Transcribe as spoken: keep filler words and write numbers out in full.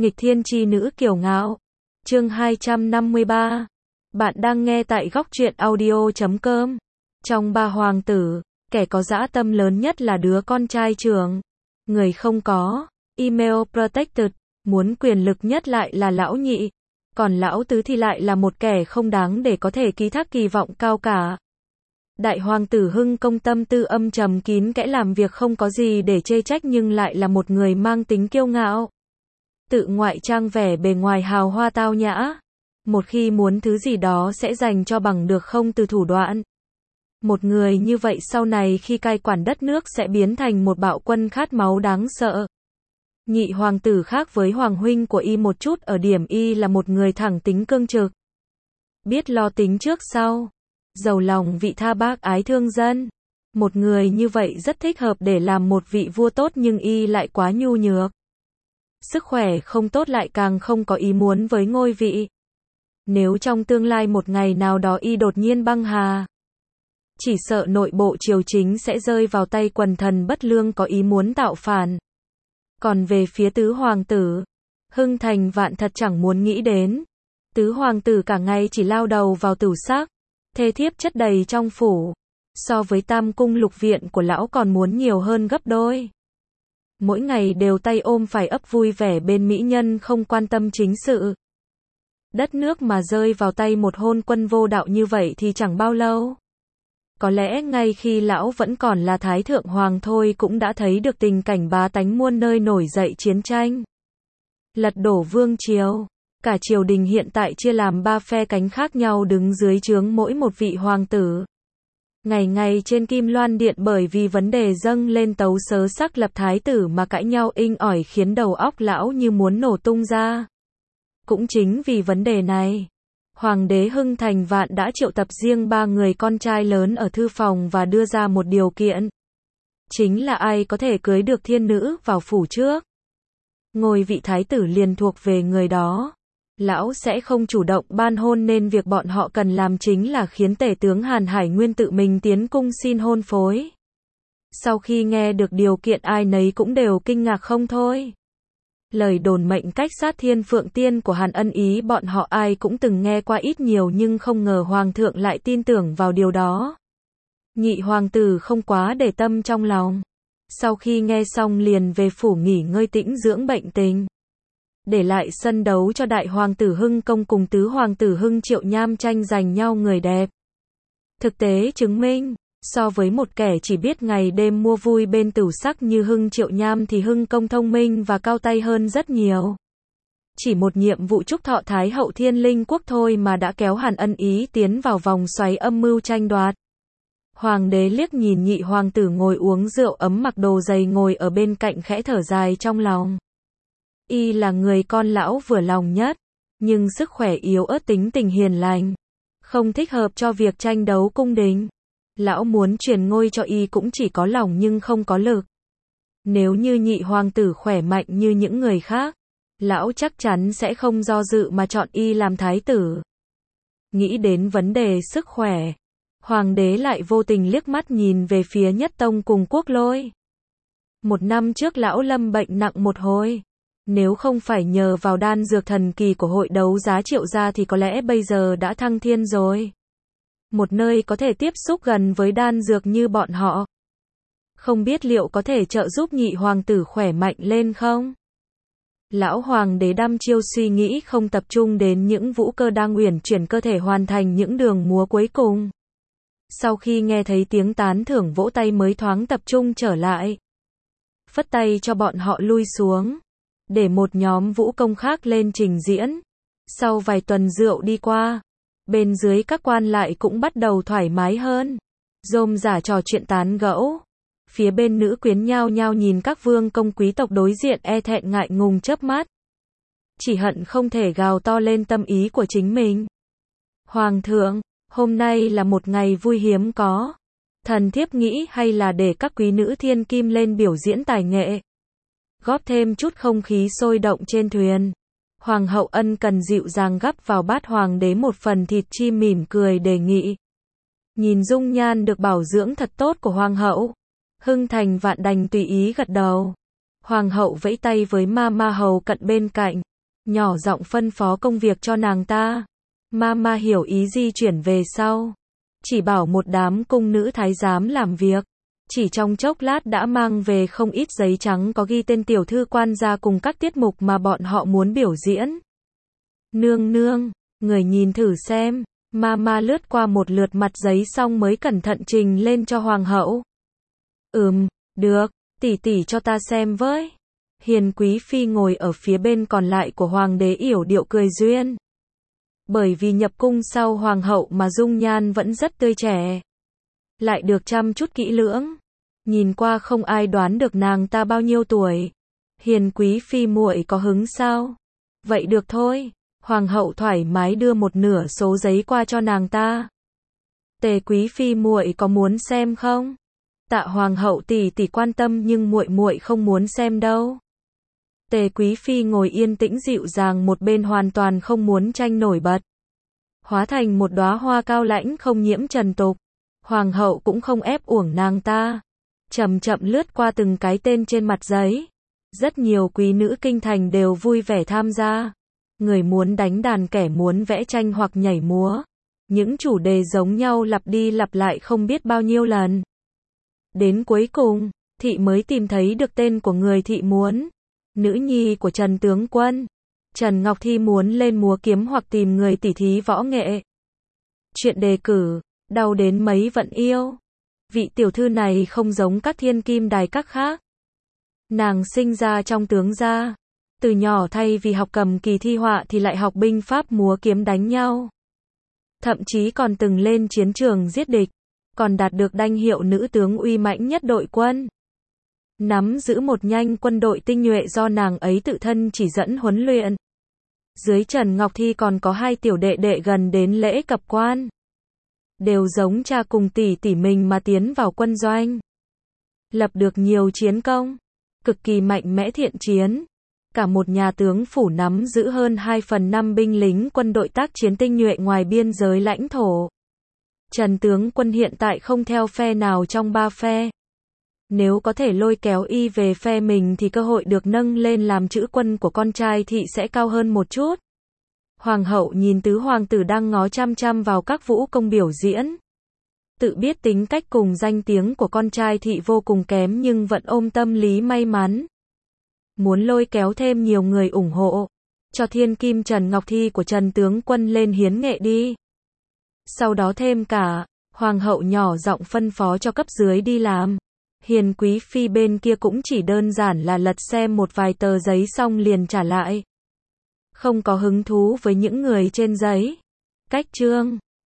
Nghịch thiên chi nữ kiều ngạo. Chương hai trăm năm mươi ba. Bạn đang nghe tại góc truyện audio chấm com. Trong ba hoàng tử, kẻ có dã tâm lớn nhất là đứa con trai trưởng. Người không có, email protected, muốn quyền lực nhất lại là lão nhị. Còn lão tứ thì lại là một kẻ không đáng để có thể ký thác kỳ vọng cao cả. Đại hoàng tử Hưng Công tâm tư âm trầm kín kẽ, làm việc không có gì để chê trách nhưng lại là một người mang tính kiêu ngạo. Tự ngoại trang vẻ bề ngoài hào hoa tao nhã. Một khi muốn thứ gì đó sẽ dành cho bằng được không từ thủ đoạn. Một người như vậy sau này khi cai quản đất nước sẽ biến thành một bạo quân khát máu đáng sợ. Nhị hoàng tử khác với hoàng huynh của y một chút ở điểm y là một người thẳng tính cương trực. Biết lo tính trước sau. Giàu lòng vị tha bác ái thương dân. Một người như vậy rất thích hợp để làm một vị vua tốt nhưng y lại quá nhu nhược. Sức khỏe không tốt lại càng không có ý muốn với ngôi vị. Nếu trong tương lai một ngày nào đó y đột nhiên băng hà, chỉ sợ nội bộ triều chính sẽ rơi vào tay quần thần bất lương có ý muốn tạo phản. Còn về phía tứ hoàng tử, Hưng Thành Vạn thật chẳng muốn nghĩ đến. Tứ hoàng tử cả ngày chỉ lao đầu vào tửu sắc, thê thiếp chất đầy trong phủ. So với tam cung lục viện của lão còn muốn nhiều hơn gấp đôi. Mỗi ngày đều tay ôm phải ấp vui vẻ bên mỹ nhân không quan tâm chính sự. Đất nước mà rơi vào tay một hôn quân vô đạo như vậy thì chẳng bao lâu. Có lẽ ngay khi lão vẫn còn là thái thượng hoàng thôi cũng đã thấy được tình cảnh bá tánh muôn nơi nổi dậy chiến tranh. Lật đổ vương triều. Cả triều đình hiện tại chia làm ba phe cánh khác nhau đứng dưới trướng mỗi một vị hoàng tử. Ngày ngày trên Kim Loan Điện bởi vì vấn đề dâng lên tấu sớ sắc lập thái tử mà cãi nhau inh ỏi khiến đầu óc lão như muốn nổ tung ra. Cũng chính vì vấn đề này, Hoàng đế Hưng Thành Vạn đã triệu tập riêng ba người con trai lớn ở thư phòng và đưa ra một điều kiện. Chính là ai có thể cưới được thiên nữ vào phủ trước. Ngôi vị thái tử liền thuộc về người đó. Lão sẽ không chủ động ban hôn nên việc bọn họ cần làm chính là khiến tể tướng Hàn Hải Nguyên tự mình tiến cung xin hôn phối. Sau khi nghe được điều kiện ai nấy cũng đều kinh ngạc không thôi. Lời đồn mệnh cách sát thiên phượng tiên của Hàn Ân Ý bọn họ ai cũng từng nghe qua ít nhiều nhưng không ngờ hoàng thượng lại tin tưởng vào điều đó. Nhị hoàng tử không quá để tâm trong lòng. Sau khi nghe xong liền về phủ nghỉ ngơi tĩnh dưỡng bệnh tình. Để lại sân đấu cho đại hoàng tử Hưng Công cùng tứ hoàng tử Hưng Triệu Nham tranh giành nhau người đẹp. Thực tế chứng minh, so với một kẻ chỉ biết ngày đêm mua vui bên tửu sắc như Hưng Triệu Nham thì Hưng Công thông minh và cao tay hơn rất nhiều. Chỉ một nhiệm vụ chúc thọ Thái hậu Thiên Linh quốc thôi mà đã kéo Hàn Ân Ý tiến vào vòng xoáy âm mưu tranh đoạt. Hoàng đế liếc nhìn nhị hoàng tử ngồi uống rượu ấm mặc đồ dày ngồi ở bên cạnh khẽ thở dài trong lòng. Y là người con lão vừa lòng nhất, nhưng sức khỏe yếu ớt tính tình hiền lành, không thích hợp cho việc tranh đấu cung đình. Lão muốn truyền ngôi cho y cũng chỉ có lòng nhưng không có lực. Nếu như nhị hoàng tử khỏe mạnh như những người khác, lão chắc chắn sẽ không do dự mà chọn y làm thái tử. Nghĩ đến vấn đề sức khỏe, hoàng đế lại vô tình liếc mắt nhìn về phía Nhất Tông cùng Quốc Lôi. Một năm trước lão lâm bệnh nặng một hồi. Nếu không phải nhờ vào đan dược thần kỳ của hội đấu giá Triệu gia thì có lẽ bây giờ đã thăng thiên rồi. Một nơi có thể tiếp xúc gần với đan dược như bọn họ. Không biết liệu có thể trợ giúp nhị hoàng tử khỏe mạnh lên không? Lão hoàng đế đăm chiêu suy nghĩ không tập trung đến những vũ cơ đang uyển chuyển cơ thể hoàn thành những đường múa cuối cùng. Sau khi nghe thấy tiếng tán thưởng vỗ tay mới thoáng tập trung trở lại. Phất tay cho bọn họ lui xuống. Để một nhóm vũ công khác lên trình diễn. Sau vài tuần rượu đi qua, bên dưới các quan lại cũng bắt đầu thoải mái hơn. Rôm rả trò chuyện tán gẫu. Phía bên nữ quyến nhao nhao nhìn các vương công quý tộc đối diện e thẹn ngại ngùng chớp mắt. Chỉ hận không thể gào to lên tâm ý của chính mình. Hoàng thượng, hôm nay là một ngày vui hiếm có. Thần thiếp nghĩ hay là để các quý nữ thiên kim lên biểu diễn tài nghệ. Góp thêm chút không khí sôi động trên thuyền. Hoàng hậu ân cần dịu dàng gắp vào bát hoàng đế một phần thịt chim mỉm cười đề nghị. Nhìn dung nhan được bảo dưỡng thật tốt của hoàng hậu, Hưng Thành Vạn đành tùy ý gật đầu. Hoàng hậu vẫy tay với ma ma hầu cận bên cạnh. nhỏ giọng phân phó công việc cho nàng ta. Mama hiểu ý di chuyển về sau. Chỉ bảo một đám cung nữ thái giám làm việc. Chỉ trong chốc lát đã mang về không ít giấy trắng có ghi tên tiểu thư quan gia cùng các tiết mục mà bọn họ muốn biểu diễn. Nương nương, người nhìn thử xem. Mama lướt qua một lượt mặt giấy xong mới cẩn thận trình lên cho hoàng hậu. Ừm, được, tỷ tỷ cho ta xem với. Hiền quý phi ngồi ở phía bên còn lại của hoàng đế yểu điệu cười duyên. Bởi vì nhập cung sau hoàng hậu mà dung nhan vẫn rất tươi trẻ. Lại được chăm chút kỹ lưỡng. Nhìn qua không ai đoán được nàng ta bao nhiêu tuổi. Hiền quý phi muội có hứng sao? Vậy được thôi. Hoàng hậu thoải mái đưa một nửa số giấy qua cho nàng ta. Tề quý phi muội có muốn xem không? Tạ hoàng hậu tỷ tỷ quan tâm nhưng muội muội không muốn xem đâu. Tề quý phi ngồi yên tĩnh dịu dàng một bên hoàn toàn không muốn tranh nổi bật. Hóa thành một đóa hoa cao lãnh không nhiễm trần tục. Hoàng hậu cũng không ép uổng nàng ta. Chậm chậm lướt qua từng cái tên trên mặt giấy. Rất nhiều quý nữ kinh thành đều vui vẻ tham gia. Người muốn đánh đàn, kẻ muốn vẽ tranh hoặc nhảy múa. Những chủ đề giống nhau lặp đi lặp lại không biết bao nhiêu lần. Đến cuối cùng, thị mới tìm thấy được tên của người thị muốn. Nữ nhi của Trần tướng quân. Trần Ngọc Thi muốn lên múa kiếm hoặc tìm người tỉ thí võ nghệ. Chuyện đề cử, đau đến mấy vẫn yêu. Vị tiểu thư này không giống các thiên kim đài các khác. Nàng sinh ra trong tướng gia. Từ nhỏ thay vì học cầm kỳ thi họa thì lại học binh pháp múa kiếm đánh nhau. Thậm chí còn từng lên chiến trường giết địch. Còn đạt được danh hiệu nữ tướng uy mãnh nhất đội quân. Nắm giữ một nhánh quân đội tinh nhuệ do nàng ấy tự thân chỉ dẫn huấn luyện. Dưới Trần Ngọc Thi còn có hai tiểu đệ đệ gần đến lễ cập quan. Đều giống cha cùng tỷ tỷ mình mà tiến vào quân doanh. Lập được nhiều chiến công. Cực kỳ mạnh mẽ thiện chiến. Cả một nhà tướng phủ nắm giữ hơn hai phần năm binh lính quân đội tác chiến tinh nhuệ ngoài biên giới lãnh thổ. Trần tướng quân hiện tại không theo phe nào trong ba phe. Nếu có thể lôi kéo y về phe mình thì cơ hội được nâng lên làm chữ quân của con trai thị sẽ cao hơn một chút. Hoàng hậu nhìn tứ hoàng tử đang ngó chăm chăm vào các vũ công biểu diễn. Tự biết tính cách cùng danh tiếng của con trai thị vô cùng kém nhưng vẫn ôm tâm lý may mắn. Muốn lôi kéo thêm nhiều người ủng hộ. Cho thiên kim Trần Ngọc Thi của Trần tướng quân lên hiến nghệ đi. Sau đó thêm cả, hoàng hậu nhỏ giọng phân phó cho cấp dưới đi làm. Hiền quý phi bên kia cũng chỉ đơn giản là lật xem một vài tờ giấy xong liền trả lại. Không có hứng thú với những người trên giấy. Cách chương